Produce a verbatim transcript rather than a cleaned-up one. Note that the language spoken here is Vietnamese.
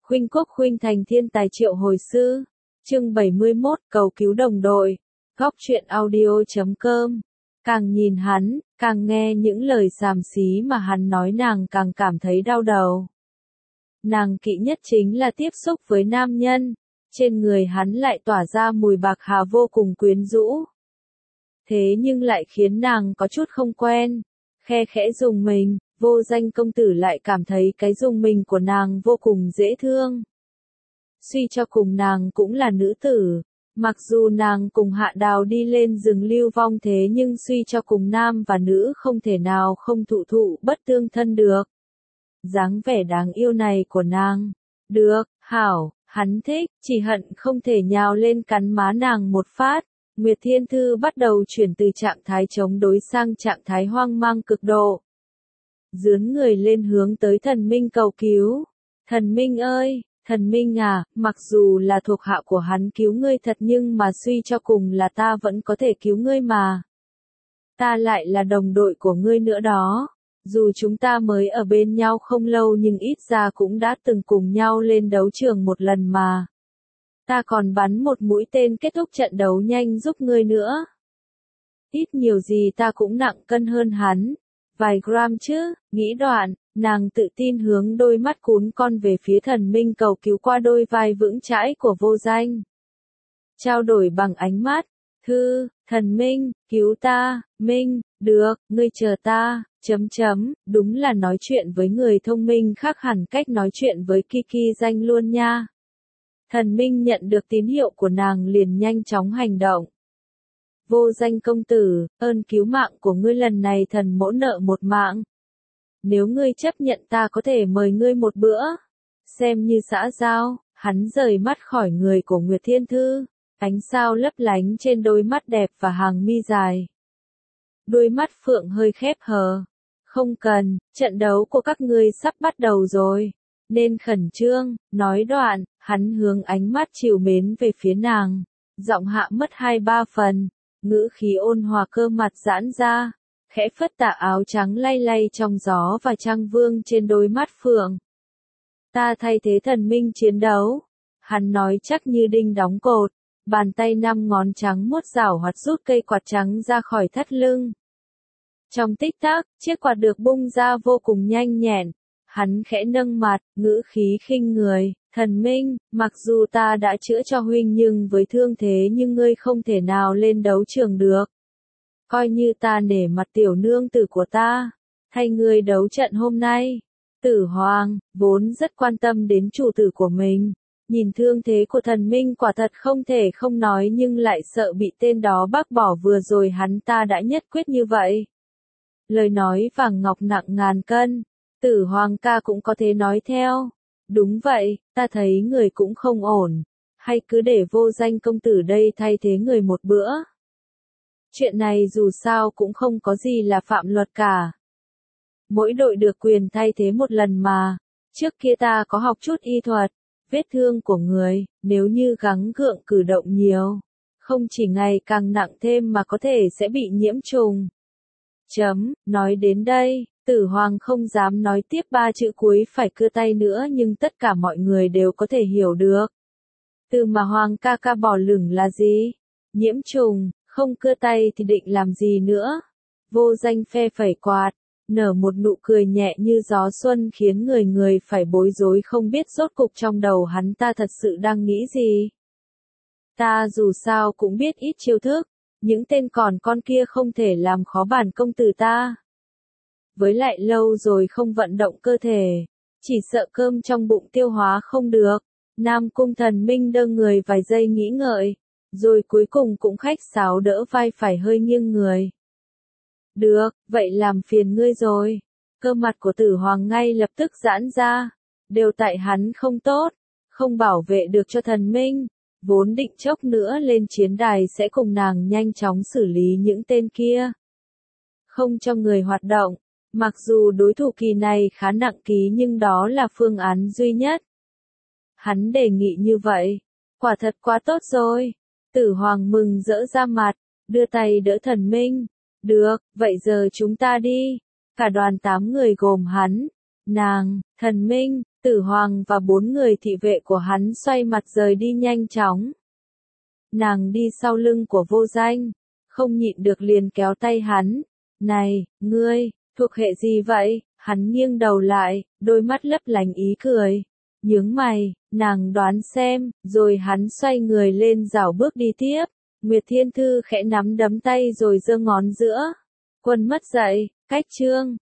Khuynh Quốc khuynh thành thiên tài triệu hồi sư. Chương bảy mươi mốt, cầu cứu đồng đội. Góc truyện audio chấm com. Càng nhìn hắn, càng nghe những lời xàm xí mà hắn nói nàng càng cảm thấy đau đầu. Nàng kỵ nhất chính là tiếp xúc với nam nhân, trên người hắn lại tỏa ra mùi bạc hà vô cùng quyến rũ. Thế nhưng lại khiến nàng có chút không quen, khe khẽ rùng mình, Vô Danh công tử lại cảm thấy cái rùng mình của nàng vô cùng dễ thương. Suy cho cùng nàng cũng là nữ tử, mặc dù nàng cùng Hạ Đào đi lên rừng lưu vong thế nhưng suy cho cùng nam và nữ không thể nào không thụ thụ bất tương thân được. Dáng vẻ đáng yêu này của nàng, được, hảo, hắn thích, chỉ hận không thể nhào lên cắn má nàng một phát. Nguyệt Thiên Thư bắt đầu chuyển từ trạng thái chống đối sang trạng thái hoang mang cực độ. Dướn người lên hướng tới thần minh cầu cứu. Thần minh ơi, thần minh à, mặc dù là thuộc hạ của hắn cứu ngươi thật nhưng mà suy cho cùng là ta vẫn có thể cứu ngươi mà. Ta lại là đồng đội của ngươi nữa đó. Dù chúng ta mới ở bên nhau không lâu nhưng ít ra cũng đã từng cùng nhau lên đấu trường một lần mà. Ta còn bắn một mũi tên kết thúc trận đấu nhanh giúp ngươi nữa. Ít nhiều gì ta cũng nặng cân hơn hắn. Vài gram chứ, nghĩ đoạn, nàng tự tin hướng đôi mắt cún con về phía thần minh cầu cứu qua đôi vai vững chãi của Vô Danh. Trao đổi bằng ánh mắt, Thư, thần minh, cứu ta, minh, được, ngươi chờ ta, chấm chấm, đúng là nói chuyện với người thông minh khác hẳn cách nói chuyện với Kiki Danh luôn nha. Thần minh nhận được tín hiệu của nàng liền nhanh chóng hành động. Vô Danh công tử, ơn cứu mạng của ngươi lần này thần mỗ nợ một mạng. Nếu ngươi chấp nhận ta có thể mời ngươi một bữa. Xem như xã giao, hắn rời mắt khỏi người của Nguyệt Thiên Thư. Ánh sao lấp lánh trên đôi mắt đẹp và hàng mi dài. Đôi mắt phượng hơi khép hờ. Không cần, trận đấu của các ngươi sắp bắt đầu rồi. Nên khẩn trương, nói đoạn, hắn hướng ánh mắt trìu mến về phía nàng. Giọng hạ mất hai ba phần, ngữ khí ôn hòa cơ mặt giãn ra. Khẽ phất tà áo trắng lay lay trong gió và trăng vương trên đôi mắt phượng. Ta thay thế thần minh chiến đấu. Hắn nói chắc như đinh đóng cột. Bàn tay năm ngón trắng muốt rảo hoạt rút cây quạt trắng ra khỏi thắt lưng. Trong tích tắc, chiếc quạt được bung ra vô cùng nhanh nhẹn. Hắn khẽ nâng mặt, ngữ khí khinh người, thần minh, mặc dù ta đã chữa cho huynh nhưng với thương thế nhưng ngươi không thể nào lên đấu trường được. Coi như ta nể mặt tiểu nương tử của ta, thay ngươi đấu trận hôm nay. Tử Hoàng, vốn rất quan tâm đến chủ tử của mình. Nhìn thương thế của thần minh quả thật không thể không nói nhưng lại sợ bị tên đó bác bỏ vừa rồi hắn ta đã nhất quyết như vậy. Lời nói vàng ngọc nặng ngàn cân, Tử Hoàng ca cũng có thể nói theo. Đúng vậy, ta thấy người cũng không ổn. Hay cứ để Vô Danh công tử đây thay thế người một bữa. Chuyện này dù sao cũng không có gì là phạm luật cả. Mỗi đội được quyền thay thế một lần mà. Trước kia ta có học chút y thuật. Vết thương của người, nếu như gắng gượng cử động nhiều, không chỉ ngày càng nặng thêm mà có thể sẽ bị nhiễm trùng. Chấm, nói đến đây, Tử Hoàng không dám nói tiếp ba chữ cuối phải cưa tay nữa nhưng tất cả mọi người đều có thể hiểu được. Từ mà Hoàng ca ca bỏ lửng là gì? Nhiễm trùng, không cưa tay thì định làm gì nữa? Vô Danh phe phẩy quạt. Nở một nụ cười nhẹ như gió xuân khiến người người phải bối rối không biết rốt cục trong đầu hắn ta thật sự đang nghĩ gì. Ta dù sao cũng biết ít chiêu thức, những tên còn con kia không thể làm khó bản công tử ta. Với lại lâu rồi không vận động cơ thể, chỉ sợ cơm trong bụng tiêu hóa không được. Nam Cung Thần Minh đơ người vài giây nghĩ ngợi, rồi cuối cùng cũng khách sáo đỡ vai phải hơi nghiêng người. Được, vậy làm phiền ngươi rồi. Cơ mặt của Tử Hoàng ngay lập tức giãn ra. Đều tại hắn không tốt, không bảo vệ được cho thần minh. Vốn định chốc nữa lên chiến đài sẽ cùng nàng nhanh chóng xử lý những tên kia. Không cho người hoạt động. Mặc dù đối thủ kỳ này khá nặng ký nhưng đó là phương án duy nhất. Hắn đề nghị như vậy. Quả thật quá tốt rồi. Tử Hoàng mừng rỡ ra mặt, đưa tay đỡ thần minh. Được, vậy giờ chúng ta đi. Cả đoàn tám người gồm hắn, nàng, thần minh, Tử Hoàng và bốn người thị vệ của hắn xoay mặt rời đi nhanh chóng. Nàng đi sau lưng của Vô Danh, không nhịn được liền kéo tay hắn. Này, ngươi, thuộc hệ gì vậy? Hắn nghiêng đầu lại, đôi mắt lấp lánh ý cười. Nhướng mày, nàng đoán xem, rồi hắn xoay người lên rảo bước đi tiếp. Nguyệt Thiên Thư khẽ nắm đấm tay rồi giơ ngón giữa. Quân mất dậy, cách chương.